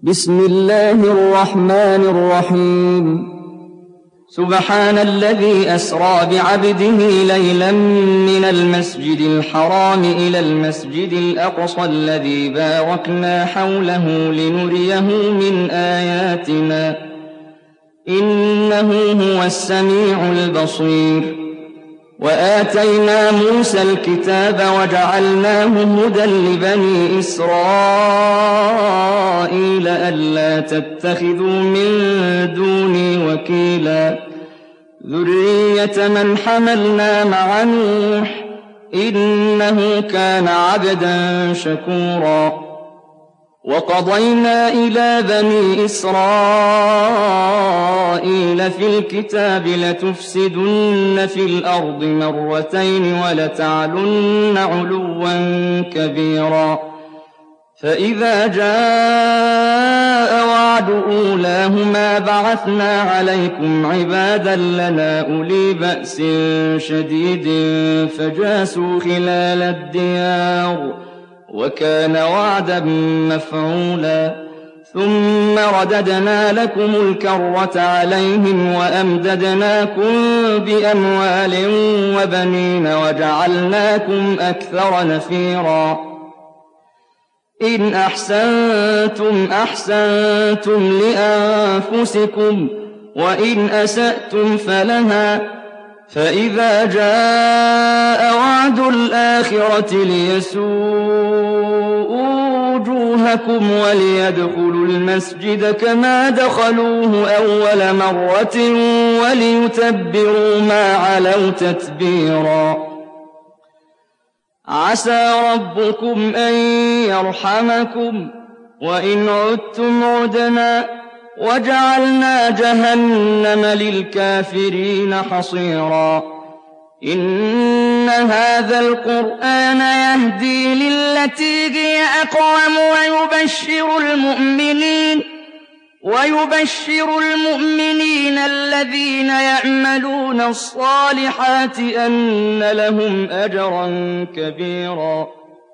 بسم الله الرحمن الرحيم. سبحان الذي أسرى بعبده ليلا من المسجد الحرام إلى المسجد الأقصى الذي باركنا حوله لنريه من آياتنا إنه هو السميع البصير. وآتينا موسى الكتاب وجعلناه هدى لبني إسرائيل ألا تتخذوا من دوني وكيلا ذرية من حملنا مع نوح إنه كان عبدا شكورا. وقضينا إلى بني إسرائيل في الكتاب لتفسدن في الأرض مرتين ولتعلن علوا كبيرا. فإذا جاء وعد أولاهما بعثنا عليكم عبادا لنا أولي بأس شديد فجاسوا خلال الديار وكان وعدا مفعولا. ثم رددنا لكم الكرة عليهم وأمددناكم بأموال وبنين وجعلناكم أكثر نفيرا. إن أحسنتم أحسنتم لأنفسكم وإن أسأتم فلها. فإذا جاء وعد الآخرة ليسوءوا وجوهكم وليدخلوا المسجد كما دخلوه أول مرة وليتبروا ما علوا تتبيرا. عسى ربكم أن يرحمكم وإن عدتم عدنا وجعلنا جهنم للكافرين حصيرا. إن هذا القرآن يهدي للتي هي أقوم ويبشر المؤمنين الذين يعملون الصالحات أن لهم أجرا كبيرا.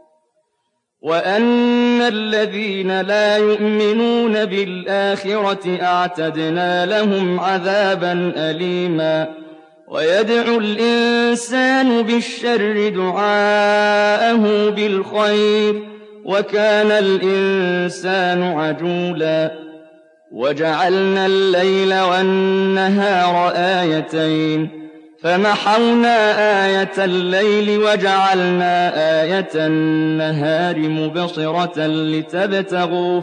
وأن الذين لا يؤمنون بالآخرة أعتدنا لهم عذابا أليما. ويدعو الإنسان بالشر دعاءه بالخير وكان الإنسان عجولا. وجعلنا الليل والنهار آيتين فمحونا آية الليل وجعلنا آية النهار مبصرة لتبتغوا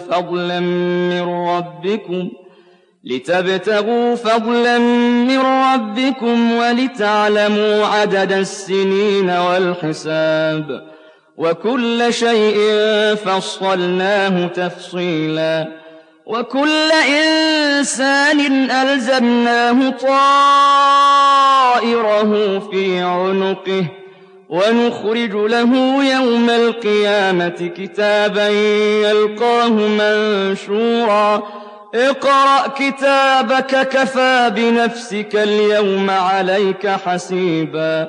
فضلا من ربكم ولتعلموا عدد السنين والحساب وكل شيء فصلناه تفصيلا. وكل إنسان ألزمناه طائره في عنقه ونخرج له يوم القيامة كتابا يلقاه منشورا. اقرأ كتابك كفى بنفسك اليوم عليك حسيبا.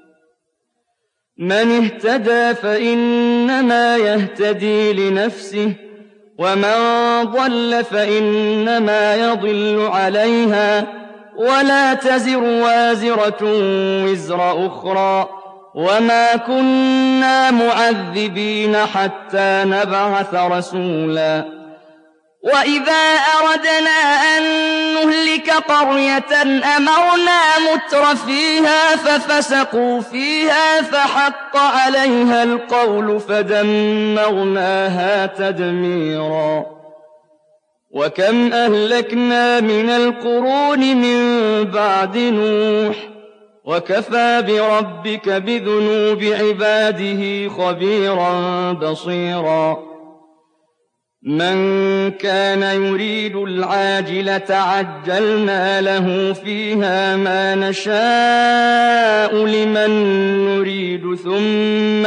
من اهتدى فإنما يهتدي لنفسه ومن ضل فإنما يضل عليها ولا تزر وازرة وزر أخرى وما كنا معذبين حتى نبعث رسولا. وإذا أردنا أن نهلك قرية أمرنا مترفيها ففسقوا فيها فحق عليها القول فدمرناها تدميرا. وكم أهلكنا من القرون من بعد نوح وكفى بربك بذنوب عباده خبيرا بصيرا. من كان يريد العاجلة عجلنا له فيها ما نشاء لمن نريد ثم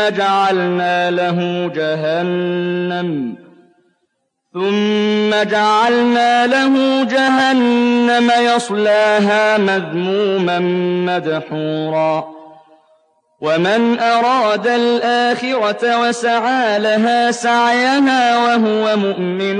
جعلنا له جهنم يصلاها مذموما مدحورا. ومن أراد الآخرة وسعى لها سعيها وهو مؤمن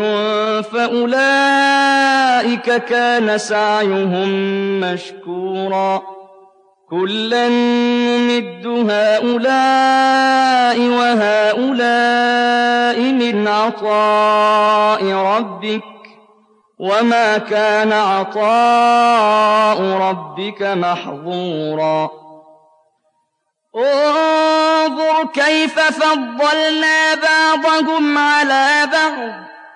فأولئك كان سعيهم مشكورا كلا نمد هؤلاء وهؤلاء من عطاء ربك وما كان عطاء ربك محظورا انظر كيف فضلنا بعضهم على بعض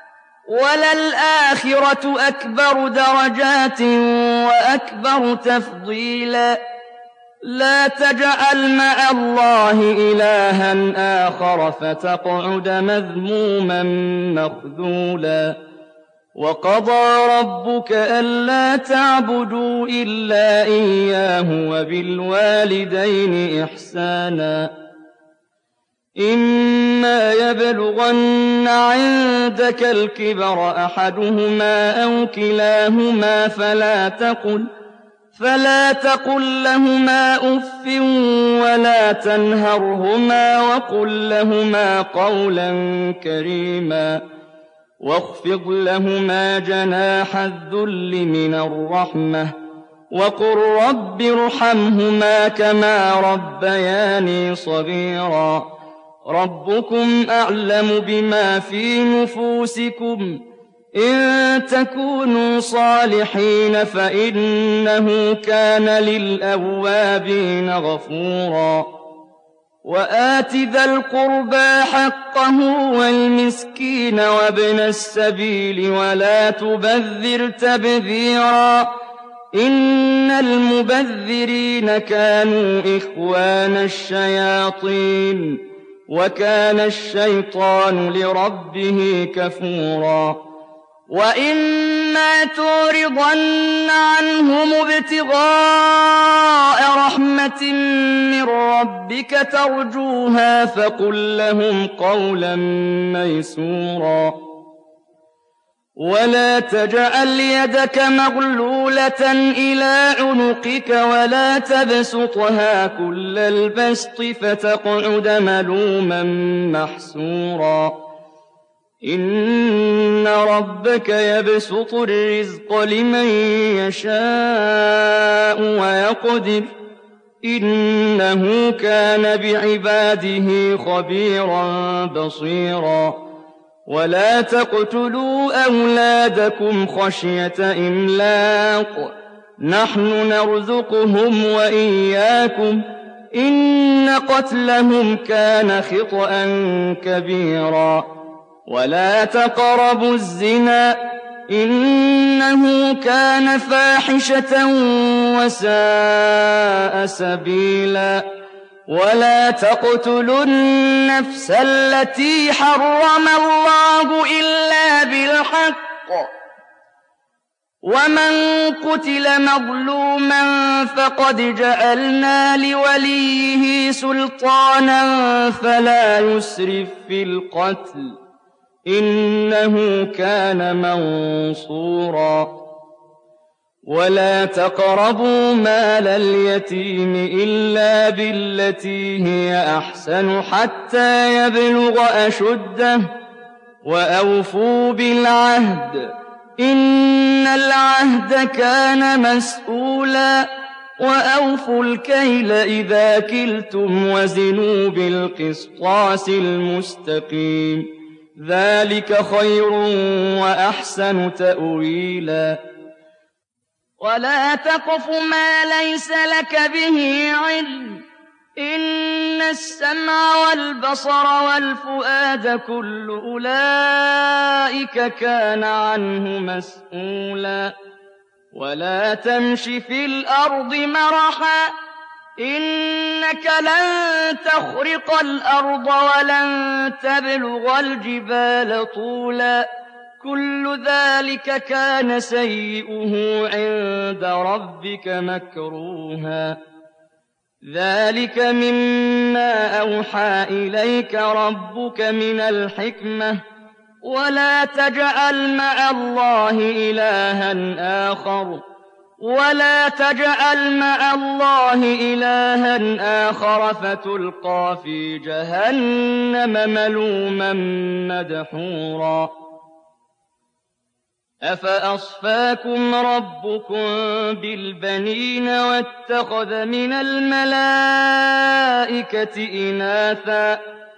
وللآخرة أكبر درجات وأكبر تفضيلا لا تجعل مع الله إلها آخر فتقعد مذموما مخذولا وقضى ربك ألا تعبدوا إلا إياه وبالوالدين إحسانا إما يبلغن عندك الكبر أحدهما أو كلاهما فلا تقل لهما أف ولا تنهرهما وقل لهما قولا كريما واخفض لهما جناح الذل من الرحمة وقل رب ارحمهما كما ربياني صغيرا ربكم أعلم بما في نفوسكم إن تكونوا صالحين فإنه كان للأوابين غفورا وآت ذا القربى حقه والمسكين وابن السبيل ولا تبذر تبذيرا إن المبذرين كانوا إخوان الشياطين وكان الشيطان لربه كفورا وإما تعرضن عنهم ابتغاء رحمة من ربك ترجوها فقل لهم قولا ميسورا ولا تجعل يدك مغلولة إلى عنقك ولا تبسطها كل البسط فتقعد ملوما محسورا إن ربك يبسط الرزق لمن يشاء ويقدر إنه كان بعباده خبيرا بصيرا ولا تقتلوا أولادكم خشية إملاق نحن نرزقهم وإياكم إن قتلهم كان خطأ كبيرا ولا تقربوا الزنا إنه كان فاحشة وساء سبيلا ولا تقتلوا النفس التي حرم الله إلا بالحق ومن قتل مظلوما فقد جعلنا لوليه سلطانا فلا يسرف في القتل إنه كان منصورا ولا تقربوا مال اليتيم إلا بالتي هي أحسن حتى يبلغ أشده وأوفوا بالعهد إن العهد كان مسؤولا وأوفوا الكيل إذا كلتم وزنوا بالقسطاس المستقيم ذلك خير وأحسن تأويلا ولا تقف ما ليس لك به علم إن السمع والبصر والفؤاد كل أولئك كان عنه مسؤولا ولا تمش في الأرض مرحا إنك لن تخرق الأرض ولن تبلغ الجبال طولا كل ذلك كان سيئه عند ربك مكروها ذلك مما أوحى إليك ربك من الحكمة ولا تجعل مع الله إلها آخر ولا تجعل مع الله إلها آخر فتلقى في جهنم ملوما مدحورا أفأصفاكم ربكم بالبنين واتخذ من الملائكة إناثا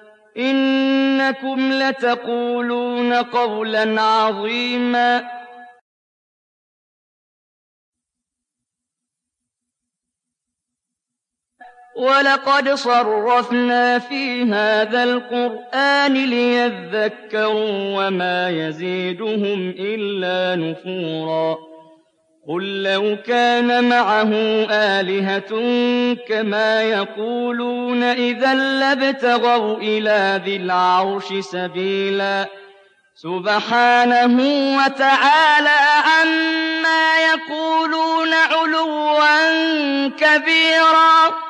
إنكم لتقولون قولا عظيما ولقد صرفنا في هذا القرآن ليذكروا وما يزيدهم إلا نفورا قل لو كان معه آلهة كما يقولون إذا لابتغوا إلى ذي العرش سبيلا سبحانه وتعالى عما يقولون علوا كبيرا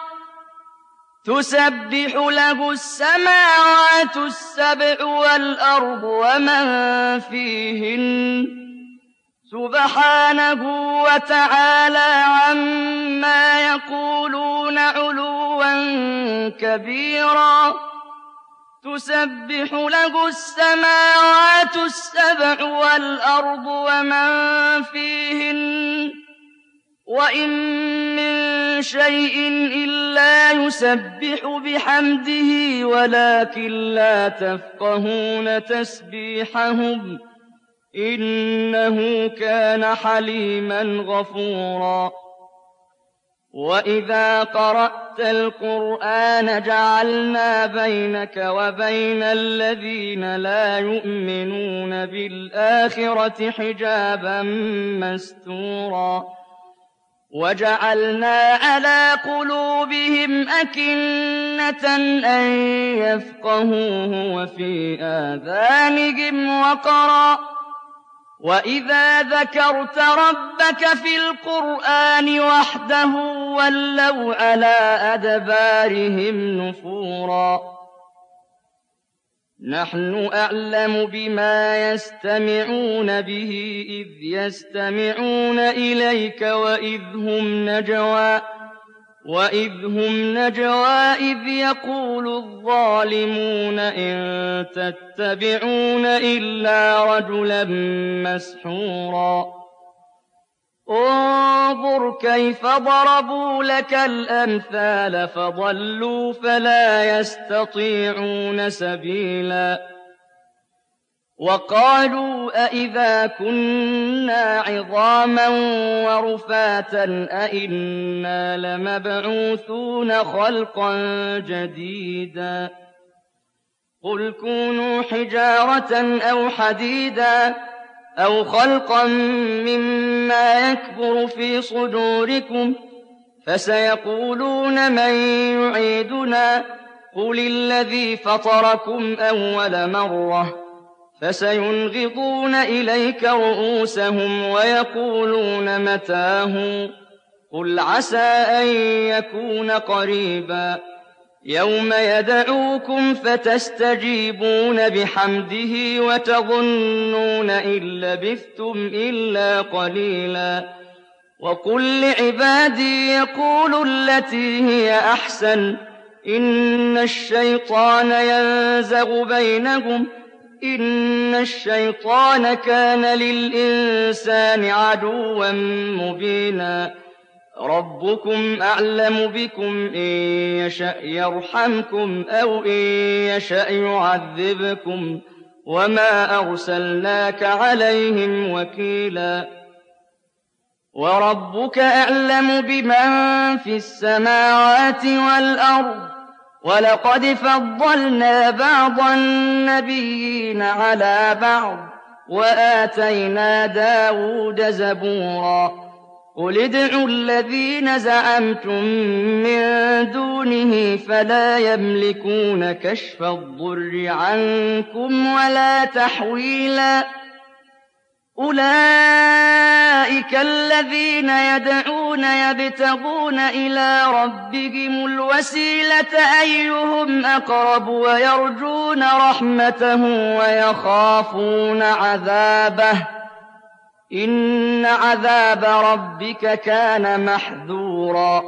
تسبح له السماوات السبع والأرض ومن فيهن سبحانه وتعالى عما يقولون علوا كبيرا تسبح له السماوات السبع والأرض ومن فيهن وإن من شيء إلا يسبح بحمده ولكن لا تفقهون تسبيحهم إنه كان حليما غفورا وإذا قرأت القرآن جعلنا بينك وبين الذين لا يؤمنون بالآخرة حجابا مستورا وجعلنا على قلوبهم أكنة أن يفقهوه وفي آذانهم وقرا وإذا ذكرت ربك في القرآن وحده ولوا على أدبارهم نفورا نحن أعلم بما يستمعون به إذ يستمعون إليك وإذ هم نجوى إذ يقول الظالمون إن تتبعون إلا رجلا مسحورا انظر كيف ضربوا لك الأمثال فضلوا فلا يستطيعون سبيلا وقالوا أئذا كنا عظاما ورفاتا أئنا لمبعوثون خلقا جديدا قل كونوا حجارة أو حديدا أو خلقا مما يكبر في صدوركم فسيقولون من يعيدنا قل الذي فطركم أول مرة فسينغضون إليك رؤوسهم ويقولون متاه قل عسى أن يكون قريبا يوم يدعوكم فتستجيبون بحمده وتظنون إن لبثتم إلا قليلا وقل لعبادي يقولوا التي هي أحسن إن الشيطان ينزغ بينهم إن الشيطان كان للإنسان عدوا مبينا ربكم أعلم بكم إن يشأ يرحمكم أو إن يشأ يعذبكم وما أرسلناك عليهم وكيلا وربك أعلم بمن في السماوات والأرض ولقد فضلنا بعض النبيين على بعض وآتينا داود زبورا قل ادعوا الذين زعمتم من دونه فلا يملكون كشف الضر عنكم ولا تحويلا أولئك الذين يدعون يبتغون إلى ربهم الوسيلة أيهم أقرب ويرجون رحمته ويخافون عذابه إن عذاب ربك كان محذورا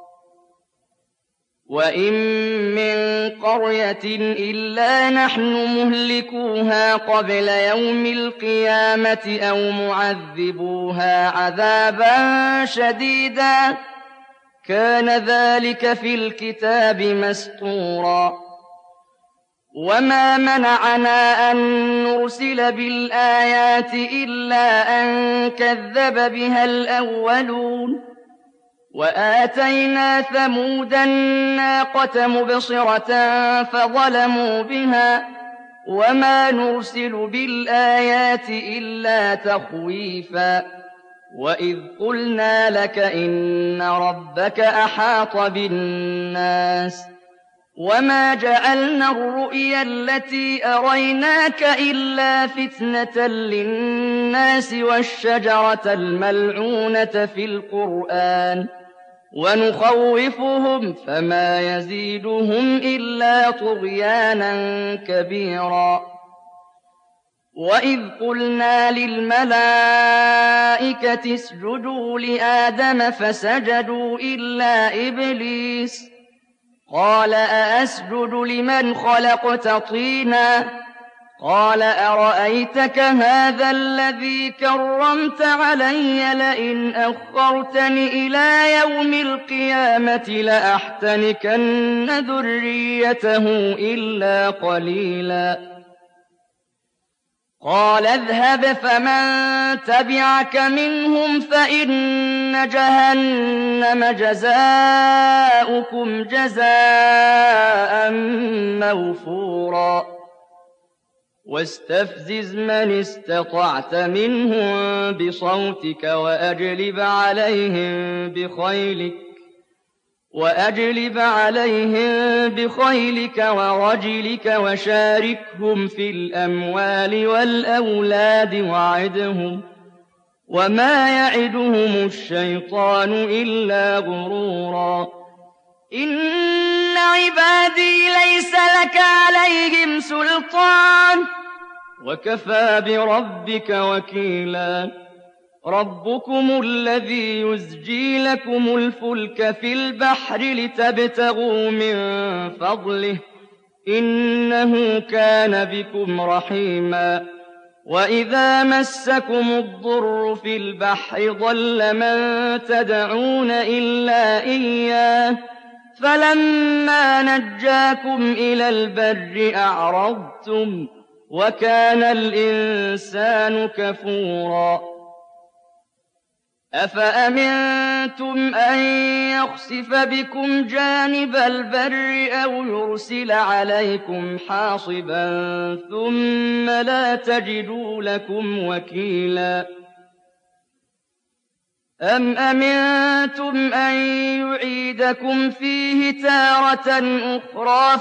وإن من قرية إلا نحن مهلكوها قبل يوم القيامة أو معذبوها عذابا شديدا كان ذلك في الكتاب مسطورا وما منعنا أن نرسل بالآيات إلا أن كذب بها الأولون وآتينا ثمود الناقة مبصرة فظلموا بها وما نرسل بالآيات إلا تخويفا وإذ قلنا لك إن ربك أحاط بالناس وما جعلنا الرؤيا التي أريناك إلا فتنة للناس والشجرة الملعونة في القرآن ونخوفهم فما يزيدهم إلا طغيانا كبيرا وإذ قلنا للملائكة اسجدوا لآدم فسجدوا إلا إبليس قال أأسجد لمن خلقت طينا قال أرأيتك هذا الذي كرمت علي لئن أخرتني إلى يوم القيامة لأحتنكن ذريته إلا قليلا قال اذهب فمن تبعك منهم فإن جهنم جزاؤكم جزاء موفورا واستفزز من استطعت منهم بصوتك وأجلب عليهم بخيلك ورجلك وشاركهم في الأموال والأولاد وعدهم وما يعدهم الشيطان إلا غرورا إن عبادي ليس لك عليهم سلطان وكفى بربك وكيلا ربكم الذي يزجي لكم الفلك في البحر لتبتغوا من فضله إنه كان بكم رحيما وإذا مسكم الضر في البحر ضل من تدعون إلا إياه فلما نجاكم إلى البر أعرضتم وكان الإنسان كفورا أفأمنتم أن يخسف بكم جانب البر أو يرسل عليكم حاصبا ثم لا تجدوا لكم وكيلا أم أمنتم أن يعيدكم فيه تارة أخرى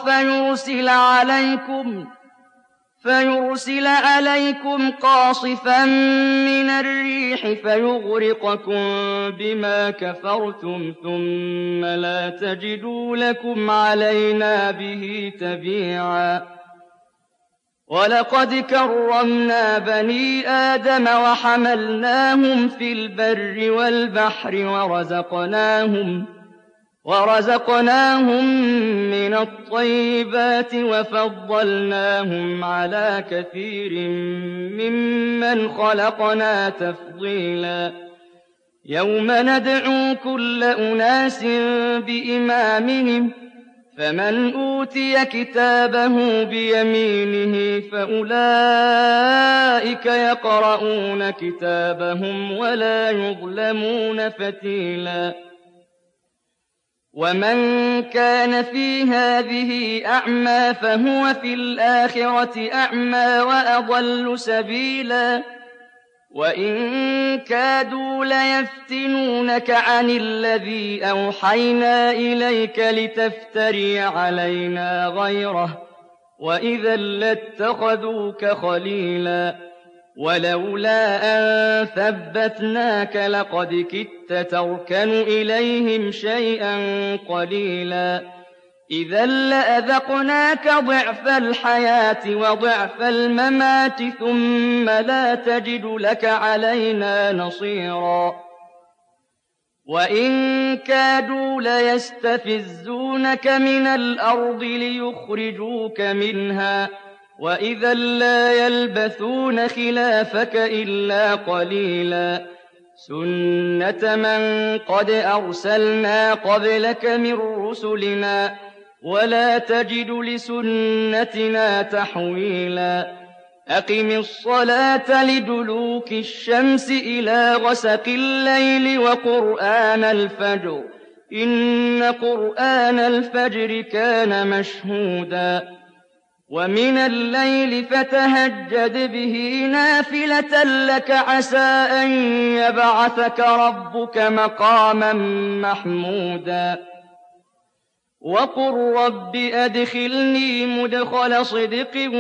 فيرسل عليكم قاصفا من الريح فيغرقكم بما كفرتم ثم لا تجدوا لكم علينا به تبيعا ولقد كرمنا بني آدم وحملناهم في البر والبحر ورزقناهم من الطيبات وفضلناهم على كثير ممن خلقنا تفضيلا يوم ندعو كل أناس بإمامهم فمن أوتي كتابه بيمينه فأولئك يقرؤون كتابهم ولا يظلمون فتيلا ومن كان في هذه أعمى فهو في الآخرة أعمى وأضل سبيلا وإن كادوا ليفتنونك عن الذي أوحينا إليك لتفتري علينا غيره وإذا لاتخذوك خليلا ولولا أن ثبتناك لقد كدت تركن إليهم شيئا قليلا إذا لأذقناك ضعف الحياة وضعف الممات ثم لا تجد لك علينا نصيرا وإن كادوا ليستفزونك من الأرض ليخرجوك منها وإذا لا يلبثون خلافك إلا قليلا سنة من قد أرسلنا قبلك من رسلنا ولا تجد لسنتنا تحويلا أقم الصلاة لدلوك الشمس إلى غسق الليل وقرآن الفجر إن قرآن الفجر كان مشهودا ومن الليل فتهجد به نافلة لك عسى أن يبعثك ربك مقاما محمودا وقل رب أدخلني مدخل صدق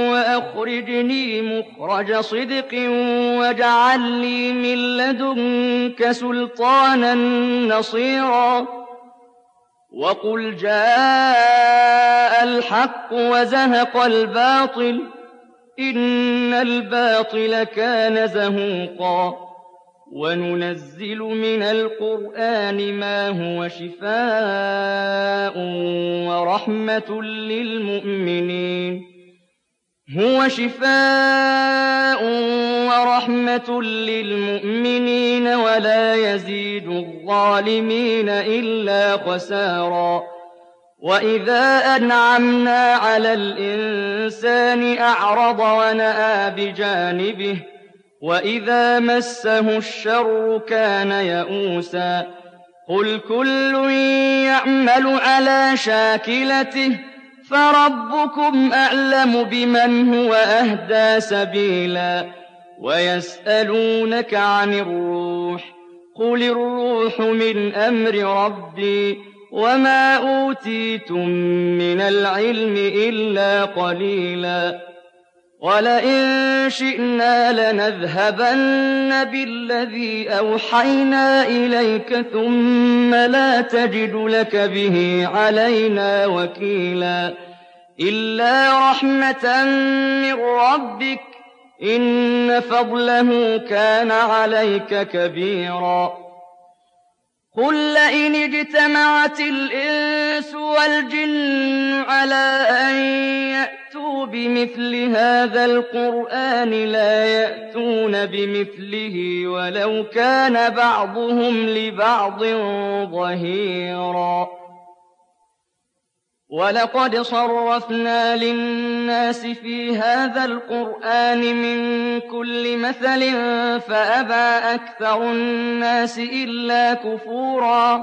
وأخرجني مخرج صدق واجعل لي من لدنك سلطانا نصيرا وقل جاء الحق وزهق الباطل إن الباطل كان زهوقا وننزل من القرآن ما هو شفاء ورحمة للمؤمنين هو شفاء ورحمة للمؤمنين ولا يزيد الظالمين إلا خسارا وإذا أنعمنا على الإنسان أعرض ونأى بجانبه وإذا مسه الشر كان يئوسا قل كل يعمل على شاكلته فربكم أعلم بمن هو أهدى سبيلا ويسألونك عن الروح قل الروح من أمر ربي وما أوتيتم من العلم إلا قليلا ولئن شئنا لنذهبن بالذي أوحينا إليك ثم لا تجد لك به علينا وكيلا إلا رحمة من ربك إن فضله كان عليك كبيرا قل لئن اجتمعت الإنس والجن على أن يأتوا بمثل هذا القرآن لا يأتون بمثله ولو كان بعضهم لبعض ظهيرا ولقد صرفنا للناس في هذا القرآن من كل مثل فأبى أكثر الناس إلا كفورا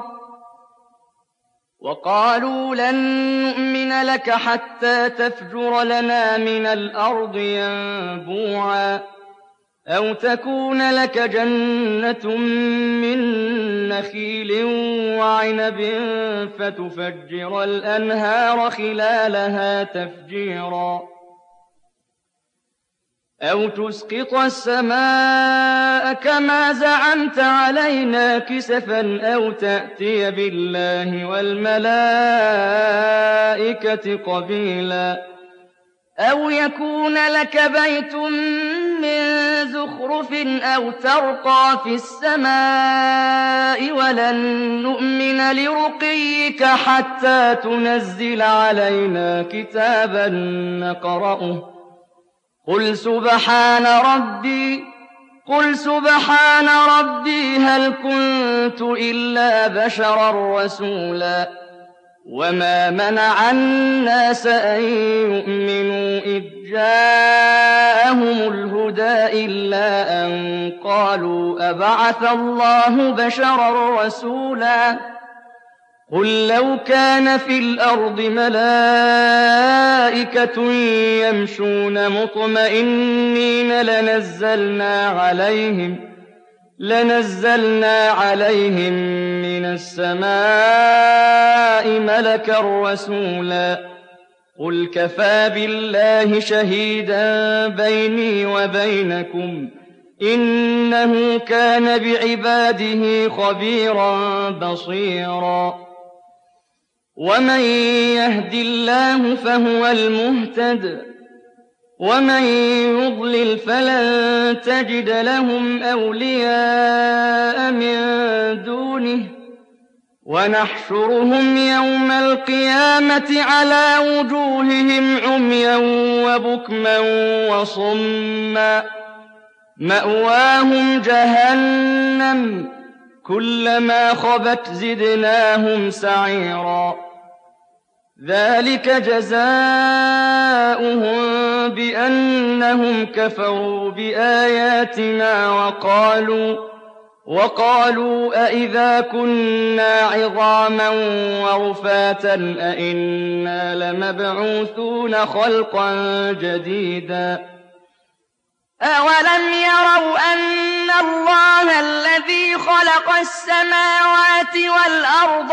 وقالوا لن نؤمن لك حتى تفجر لنا من الأرض ينبوعا أو تكون لك جنة من نخيل وعنب فتفجر الأنهار خلالها تفجيرا أو تسقط السماء كما زعمت علينا كسفا أو تأتي بالله والملائكة قبيلا أو يكون لك بيت من زخرف أو ترقى في السماء ولن نؤمن لرقيك حتى تنزل علينا كتابا نقرأه قل سبحان ربي هل كنت إلا بشرا رسولا وما منع الناس أن يؤمنوا إذ جاءهم الهدى إلا أن قالوا أبعث الله بشرا رسولا قل لو كان في الأرض ملائكة يمشون مطمئنين لنزلنا عليهم من السماء ملكا رسولا قل كفى بالله شهيدا بيني وبينكم إنه كان بعباده خبيرا بصيرا ومن يهد الله فهو المهتد ومن يضلل فلن تجد لهم أولياء من دونه ونحشرهم يوم القيامة على وجوههم عميا وبكما وصما مأواهم جهنم كلما خبت زدناهم سعيرا ذلك جزاؤهم بأنهم كفروا بآياتنا وقالوا أئذا كنا عظاما ورفاتا أئنا لمبعوثون خلقا جديدا أولم يروا أن الله الذي خلق السماوات والأرض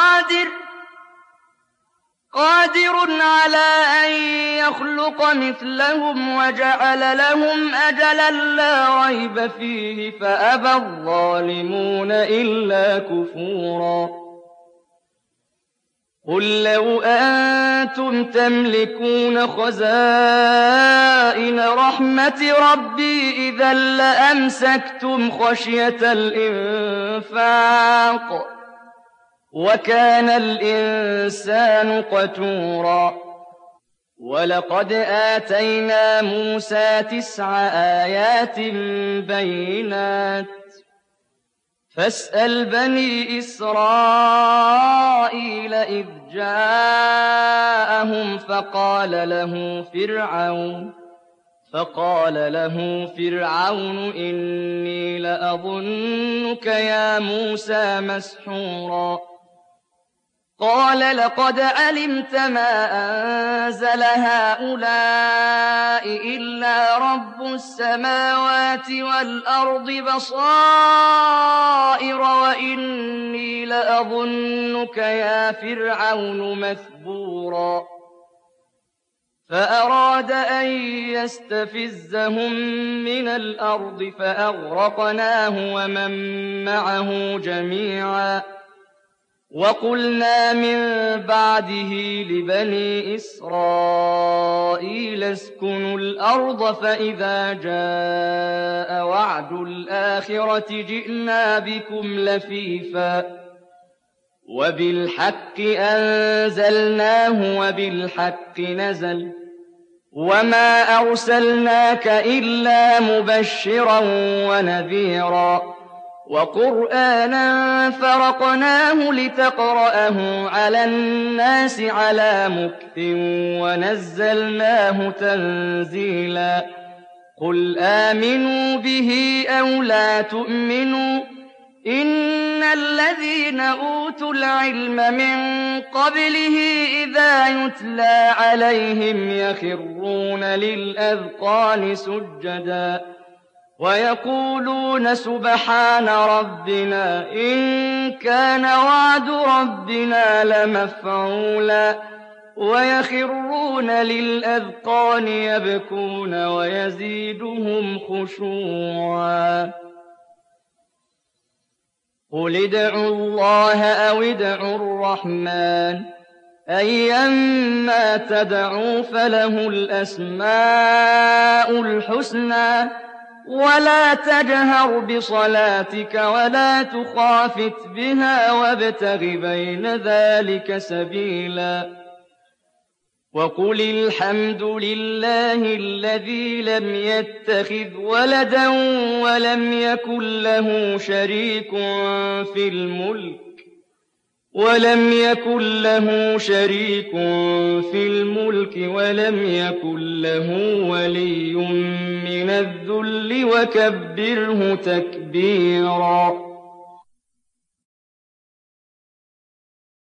قادر على أن يخلق مثلهم وجعل لهم أجلا لا ريب فيه فأبى الظالمون إلا كفورا قل لو أنتم تملكون خزائن رحمة ربي إذا لأمسكتم خشية الإنفاق وكان الإنسان قتورا ولقد آتينا موسى 9 آيات بينات فاسأل بني إسرائيل إذ جاءهم فقال له فرعون إني لأظنك يا موسى مسحورا قال لقد علمت ما أنزل هؤلاء إلا رب السماوات والأرض بصائر وإني لأظنك يا فرعون مثبورا فأراد أن يستفزهم من الأرض فأغرقناه ومن معه جميعا وقلنا من بعده لبني إسرائيل اسكنوا الأرض فإذا جاء وعد الآخرة جئنا بكم لفيفا وبالحق أنزلناه وبالحق نزل وما أرسلناك إلا مبشرا ونذيرا وقرآنا فرقناه لتقرأه على الناس على مكث ونزلناه تنزيلا قل آمنوا به أو لا تؤمنوا إن الذين أوتوا العلم من قبله إذا يتلى عليهم يخرون للأذقان سجدا ويقولون سبحان ربنا إن كان وعد ربنا لمفعولا ويخرون للأذقان يبكون ويزيدهم خشوعا قل ادعوا الله أو ادعوا الرحمن أيما تدعوا فله الأسماء الحسنى ولا تجهر بصلاتك ولا تخافت بها وابتغ بين ذلك سبيلا وقل الحمد لله الذي لم يتخذ ولدا ولم يكن له شريك في الملك ولم يكن له ولي من الذل وكبره تكبيرا